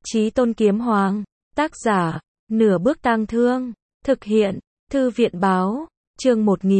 Chí Tôn Kiếm Hoàng, tác giả, Nửa Bước Tang Thương, thực hiện, Thư viện Báo, chương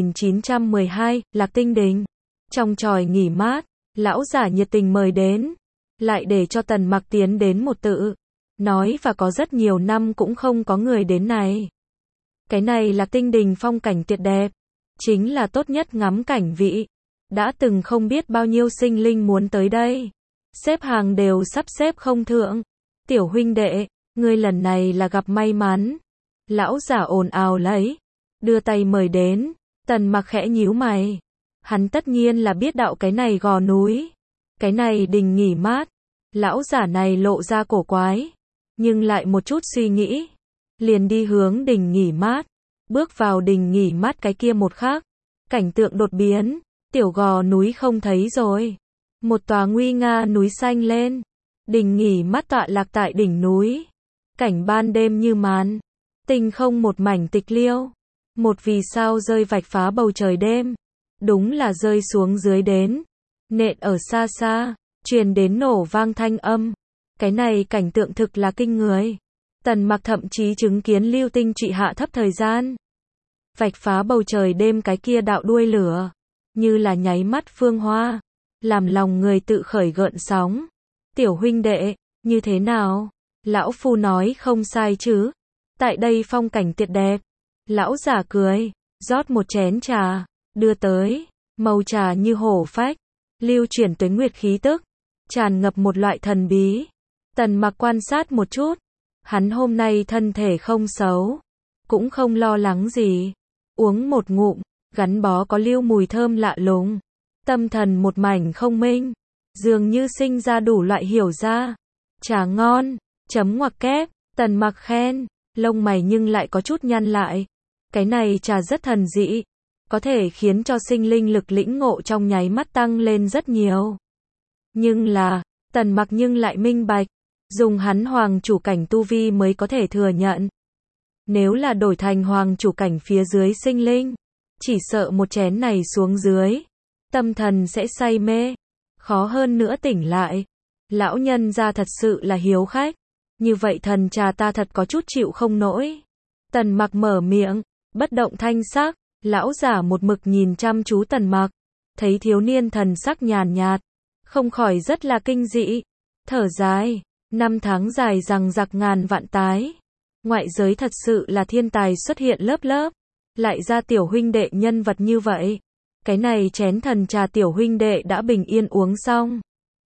1912, Lạc Tinh Đình. Trong tròi nghỉ mát, lão giả nhiệt tình mời đến, lại để cho Tần Mặc tiến đến một tự, nói và có rất nhiều năm cũng không có người đến này. Cái này Lạc Tinh Đình phong cảnh tuyệt đẹp, chính là tốt nhất ngắm cảnh vị. Đã từng không biết bao nhiêu sinh linh muốn tới đây, xếp hàng đều sắp xếp không thượng. Tiểu huynh đệ, ngươi lần này là gặp may mắn. Lão giả ồn ào lấy, đưa tay mời đến. Tần Mặc khẽ nhíu mày. Hắn tất nhiên là biết đạo cái này gò núi, cái này đình nghỉ mát. Lão giả này lộ ra cổ quái, nhưng lại một chút suy nghĩ, liền đi hướng đình nghỉ mát. Bước vào đình nghỉ mát cái kia một khắc, cảnh tượng đột biến, tiểu gò núi không thấy rồi. Một tòa nguy nga núi xanh lên, đình nghỉ mát tọa lạc tại đỉnh núi. Cảnh ban đêm như màn, tinh không một mảnh tịch liêu. Một vì sao rơi vạch phá bầu trời đêm, đúng là rơi xuống dưới đến, nện ở xa xa, truyền đến nổ vang thanh âm. Cái này cảnh tượng thực là kinh người. Tần Mặc thậm chí chứng kiến lưu tinh trụy hạ thấp thời gian, vạch phá bầu trời đêm cái kia đạo đuôi lửa, như là nháy mắt phương hoa, làm lòng người tự khởi gợn sóng. Tiểu huynh đệ, như thế nào? Lão phu nói không sai chứ? Tại đây phong cảnh tuyệt đẹp. Lão giả cười, rót một chén trà, đưa tới. Màu trà như hổ phách, lưu chuyển tuế nguyệt khí tức, tràn ngập một loại thần bí. Tần Mặc quan sát một chút, hắn hôm nay thân thể không xấu, cũng không lo lắng gì. Uống một ngụm, gắn bó có lưu mùi thơm lạ lùng. Tâm thần một mảnh không minh, dường như sinh ra đủ loại hiểu ra. Trà ngon, chấm ngoặc kép. Tần Mặc khen, lông mày nhưng lại có chút nhăn lại. Cái này trà rất thần dị, có thể khiến cho sinh linh lực lĩnh ngộ trong nháy mắt tăng lên rất nhiều. Nhưng là, Tần Mặc nhưng lại minh bạch, dùng hắn hoàng chủ cảnh tu vi mới có thể thừa nhận. Nếu là đổi thành hoàng chủ cảnh phía dưới sinh linh, chỉ sợ một chén này xuống dưới, tâm thần sẽ say mê, khó hơn nữa tỉnh lại. Lão nhân gia thật sự là hiếu khách, như vậy thần trà ta thật có chút chịu không nổi. Tần Mặc mở miệng, bất động thanh sắc. Lão giả một mực nhìn chăm chú Tần Mặc, thấy thiếu niên thần sắc nhàn nhạt, không khỏi rất là kinh dị. Thở dài, năm tháng dài dằng dặc ngàn vạn tái, ngoại giới thật sự là thiên tài xuất hiện lớp lớp, lại ra tiểu huynh đệ nhân vật như vậy. Cái này chén thần trà tiểu huynh đệ đã bình yên uống xong,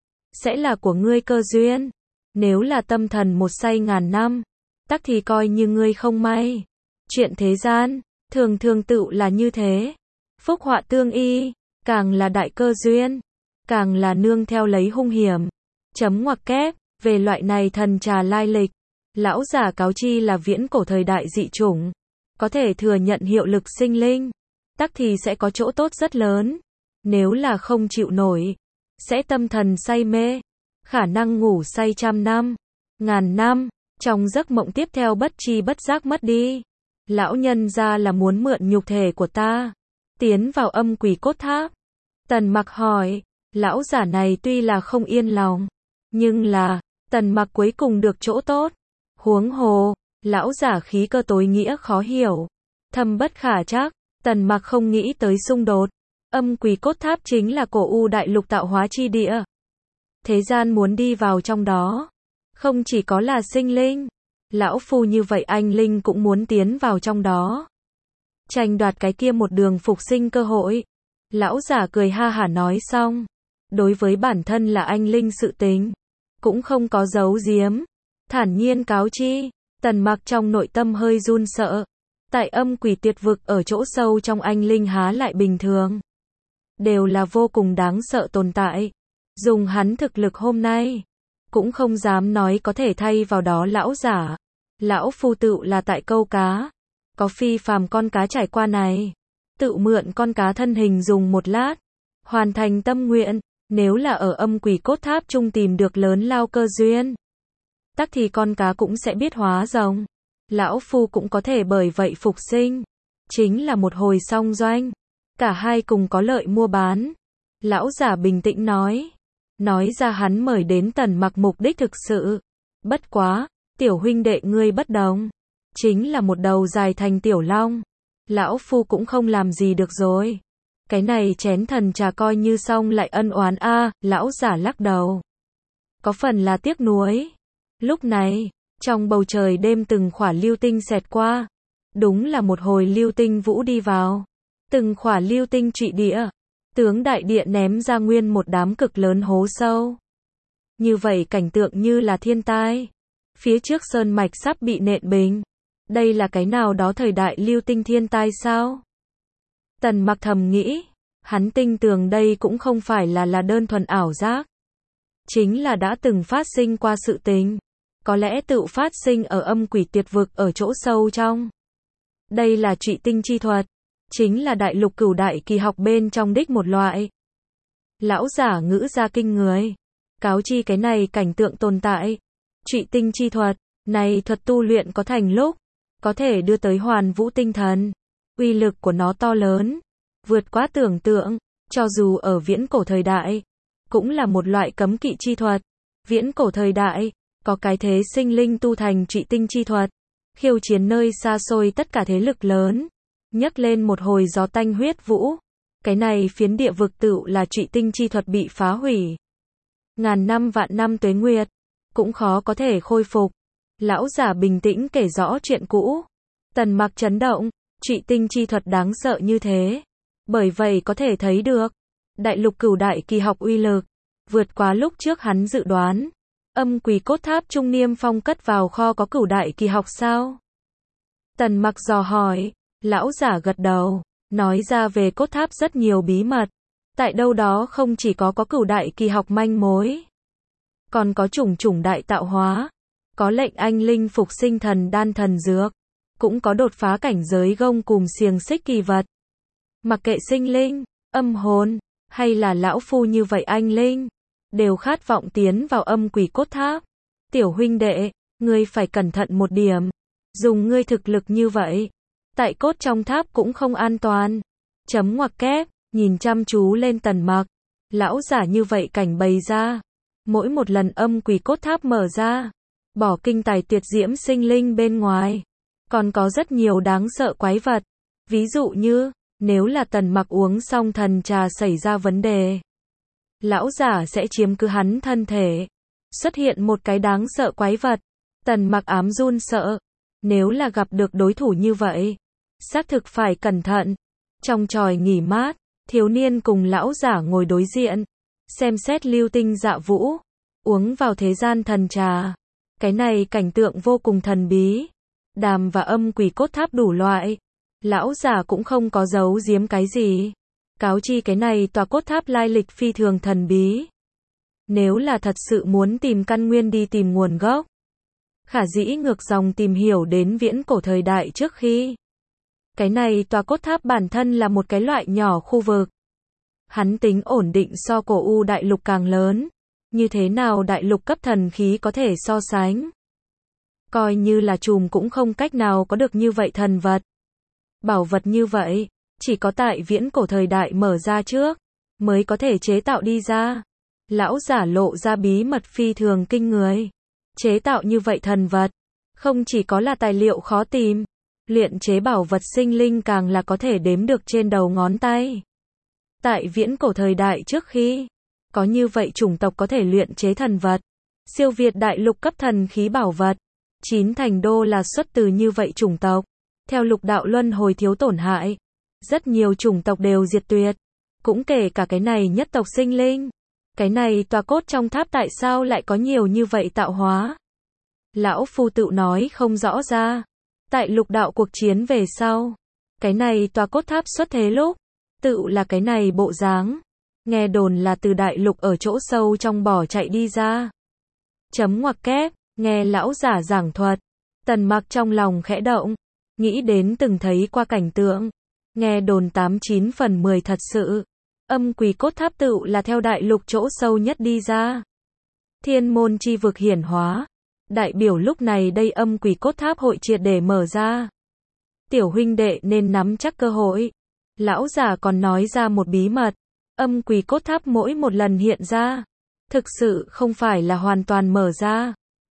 sẽ là của ngươi cơ duyên. Nếu là tâm thần một say ngàn năm, tắc thì coi như ngươi không may. Chuyện thế gian thường thường tựu là như thế, phúc họa tương y, càng là đại cơ duyên, càng là nương theo lấy hung hiểm. Chấm ngoặc kép, về loại này thần trà lai lịch, lão giả cáo chi là viễn cổ thời đại dị chủng, có thể thừa nhận hiệu lực sinh linh, tắc thì sẽ có chỗ tốt rất lớn. Nếu là không chịu nổi, sẽ tâm thần say mê, khả năng ngủ say trăm năm, ngàn năm, trong giấc mộng tiếp theo bất tri bất giác mất đi. Lão nhân gia là muốn mượn nhục thể của ta, tiến vào âm quỷ cốt tháp. Tần Mặc hỏi, lão giả này tuy là không yên lòng, nhưng là, Tần Mặc cuối cùng được chỗ tốt. Huống hồ, lão giả khí cơ tối nghĩa khó hiểu, thâm bất khả trắc. Tần Mặc không nghĩ tới xung đột. Âm quỷ cốt tháp chính là cổ u đại lục tạo hóa chi địa. Thế gian muốn đi vào trong đó, không chỉ có là sinh linh. Lão phu như vậy anh linh cũng muốn tiến vào trong đó, tranh đoạt cái kia một đường phục sinh cơ hội. Lão giả cười ha hả nói xong, đối với bản thân là anh linh sự tình, cũng không có giấu giếm, thản nhiên cáo chi. Tần Mặc trong nội tâm hơi run sợ, tại âm quỷ tuyệt vực ở chỗ sâu trong anh linh há lại bình thường, đều là vô cùng đáng sợ tồn tại. Dùng hắn thực lực hôm nay, cũng không dám nói có thể thay vào đó lão giả. Lão phu tự là tại câu cá, có phi phàm con cá trải qua này, tự mượn con cá thân hình dùng một lát, hoàn thành tâm nguyện. Nếu là ở âm quỷ cốt tháp chung tìm được lớn lao cơ duyên, tắc thì con cá cũng sẽ biết hóa rồng. Lão phu cũng có thể bởi vậy phục sinh, chính là một hồi song doanh, cả hai cùng có lợi mua bán. Lão giả bình tĩnh nói ra hắn mời đến Tần Mặc mục đích thực sự. Bất quá, tiểu huynh đệ ngươi bất đồng. Chính là một đầu dài thành tiểu long. Lão phu cũng không làm gì được rồi. Cái này chén thần trà coi như xong lại ân oán a, lão giả lắc đầu. Có phần là tiếc nuối. Lúc này, trong bầu trời đêm từng khỏa lưu tinh xẹt qua. Đúng là một hồi lưu tinh vũ đi vào. Từng khỏa lưu tinh trụy địa. Tướng đại địa ném ra nguyên một đám cực lớn hố sâu. Như vậy cảnh tượng như là thiên tai. Phía trước sơn mạch sắp bị nện bình. Đây là cái nào đó thời đại lưu tinh thiên tai sao? Tần Mặc thầm nghĩ. Hắn tin tưởng đây cũng không phải là đơn thuần ảo giác. Chính là đã từng phát sinh qua sự tình. Có lẽ tự phát sinh ở âm quỷ tuyệt vực ở chỗ sâu trong. Đây là trụy tinh chi thuật. Chính là đại lục cửu đại kỳ học bên trong đích một loại. Lão giả ngữ ra kinh người. Cáo chi cái này cảnh tượng tồn tại. Trụy tinh chi thuật. Này thuật tu luyện có thành lúc. Có thể đưa tới hoàn vũ tinh thần. Uy lực của nó to lớn. Vượt quá tưởng tượng. Cho dù ở viễn cổ thời đại. Cũng là một loại cấm kỵ chi thuật. Viễn cổ thời đại. Có cái thế sinh linh tu thành trụy tinh chi thuật. Khiêu chiến nơi xa xôi tất cả thế lực lớn. Nhấc lên một hồi gió tanh huyết vũ. Cái này phiến địa vực tựu là trụy tinh chi thuật bị phá hủy. Ngàn năm vạn năm tuế nguyệt. Cũng khó có thể khôi phục. Lão giả bình tĩnh kể rõ chuyện cũ. Tần Mặc chấn động. Trụy tinh chi thuật đáng sợ như thế. Bởi vậy có thể thấy được. Đại lục cửu đại kỳ học uy lực. Vượt quá lúc trước hắn dự đoán. Âm quỷ cốt tháp Trung Niêm Phong cất vào kho có cửu đại kỳ học sao? Tần Mặc dò hỏi. Lão giả gật đầu. Nói ra về cốt tháp rất nhiều bí mật. Tại đâu đó không chỉ có cửu đại kỳ học manh mối. Còn có chủng đại tạo hóa. Có lệnh anh linh phục sinh thần đan thần dược. Cũng có đột phá cảnh giới gông cùm xiềng xích kỳ vật. Mặc kệ sinh linh, âm hồn, hay là lão phu như vậy anh linh. Đều khát vọng tiến vào âm quỷ cốt tháp. Tiểu huynh đệ, ngươi phải cẩn thận một điểm. Dùng ngươi thực lực như vậy. Tại cốt trong tháp cũng không an toàn. Chấm ngoặc kép, nhìn chăm chú lên Tần Mặc. Lão giả như vậy cảnh bày ra. Mỗi một lần âm quỷ cốt tháp mở ra. Bỏ kinh tài tuyệt diễm sinh linh bên ngoài. Còn có rất nhiều đáng sợ quái vật. Ví dụ như, nếu là Tần Mặc uống xong thần trà xảy ra vấn đề. Lão giả sẽ chiếm cứ hắn thân thể. Xuất hiện một cái đáng sợ quái vật. Tần Mặc ám run sợ. Nếu là gặp được đối thủ như vậy. Xác thực phải cẩn thận. Trong tròi nghỉ mát, thiếu niên cùng lão giả ngồi đối diện. Xem xét lưu tinh dạ vũ. Uống vào thế gian thần trà. Cái này cảnh tượng vô cùng thần bí. Đàm và âm quỷ cốt tháp đủ loại. Lão giả cũng không có giấu giếm cái gì. Cáo chi cái này tòa cốt tháp lai lịch phi thường thần bí. Nếu là thật sự muốn tìm căn nguyên đi tìm nguồn gốc. Khả dĩ ngược dòng tìm hiểu đến viễn cổ thời đại trước khi. Cái này tòa cốt tháp bản thân là một cái loại nhỏ khu vực. Hắn tính ổn định so cổ u đại lục càng lớn. Như thế nào đại lục cấp thần khí có thể so sánh. Coi như là trùm cũng không cách nào có được như vậy thần vật. Bảo vật như vậy, chỉ có tại viễn cổ thời đại mở ra trước, mới có thể chế tạo đi ra. Lão giả lộ ra bí mật phi thường kinh người. Chế tạo như vậy thần vật, không chỉ có là tài liệu khó tìm, luyện chế bảo vật sinh linh càng là có thể đếm được trên đầu ngón tay. Tại viễn cổ thời đại trước khi, có như vậy chủng tộc có thể luyện chế thần vật, siêu việt đại lục cấp thần khí bảo vật. 9 thành đô là xuất từ như vậy chủng tộc. Theo lục đạo luân hồi thiếu tổn hại, rất nhiều chủng tộc đều diệt tuyệt. Cũng kể cả cái này nhất tộc sinh linh. Cái này tòa cốt trong tháp tại sao lại có nhiều như vậy tạo hóa? Lão phu tự nói không rõ ra. Tại lục đạo cuộc chiến về sau, cái này tòa cốt tháp xuất thế lúc, tự là cái này bộ dáng. Nghe đồn là từ đại lục ở chỗ sâu trong bỏ chạy đi ra. Chấm ngoặc kép, nghe lão giả giảng thuật. Tần Mặc trong lòng khẽ động. Nghĩ đến từng thấy qua cảnh tượng. Nghe đồn 89 phần 10 thật sự. Âm quỷ cốt tháp tự là theo đại lục chỗ sâu nhất đi ra. Thiên môn chi vực hiển hóa. Đại biểu lúc này đây âm quỷ cốt tháp hội triệt để mở ra. Tiểu huynh đệ nên nắm chắc cơ hội. Lão giả còn nói ra một bí mật. Âm quỷ cốt tháp mỗi một lần hiện ra. Thực sự không phải là hoàn toàn mở ra.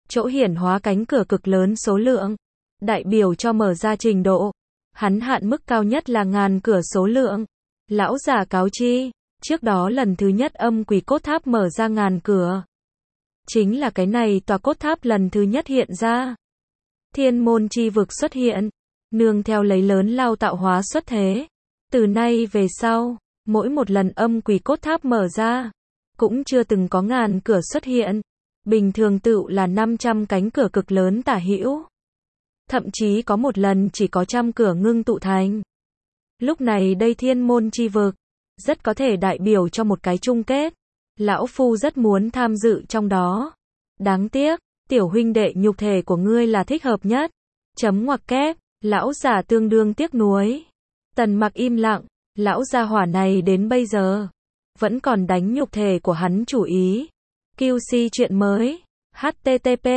chỗ hiển hóa cánh cửa cực lớn số lượng, đại biểu cho mở ra trình độ. Hắn hạn mức cao nhất là 1000 cửa số lượng. Lão giả cáo chi, trước đó lần thứ nhất âm quỷ cốt tháp mở ra 1000 cửa. Chính là cái này tòa cốt tháp lần thứ nhất hiện ra. Thiên môn chi vực xuất hiện, nương theo lấy lớn lao tạo hóa xuất thế. Từ nay về sau, mỗi một lần âm quỷ cốt tháp mở ra, cũng chưa từng có 1000 cửa xuất hiện. Bình thường tựu là 500 cánh cửa cực lớn tả hữu. Thậm chí có một lần chỉ có 100 cửa ngưng tụ thành. Lúc này đây thiên môn chi vực, rất có thể đại biểu cho một cái chung kết. Lão Phu rất muốn tham dự trong đó. Đáng tiếc, tiểu huynh đệ nhục thể của ngươi là thích hợp nhất. Chấm ngoặc kép, lão giả tương đương tiếc nuối. Tần Mặc im lặng, lão gia hỏa này đến bây giờ, vẫn còn đánh nhục thể của hắn chủ ý. QC chuyện mới, http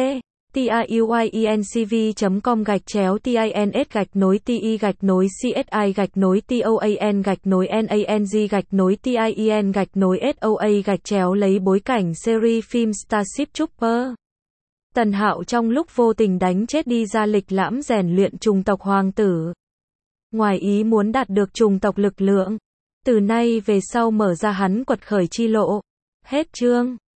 tiuyenCV.com/TINS-TIAN-TING-NANG-TIEN-SOA lấy bối cảnh series phim Starship Trooper. Tần Hạo trong lúc vô tình đánh chết đi ra lịch lãm rèn luyện trùng tộc hoàng tử. Ngoài ý muốn đạt được trùng tộc lực lượng. Từ nay về sau mở ra hắn quật khởi chi lộ. Hết chương.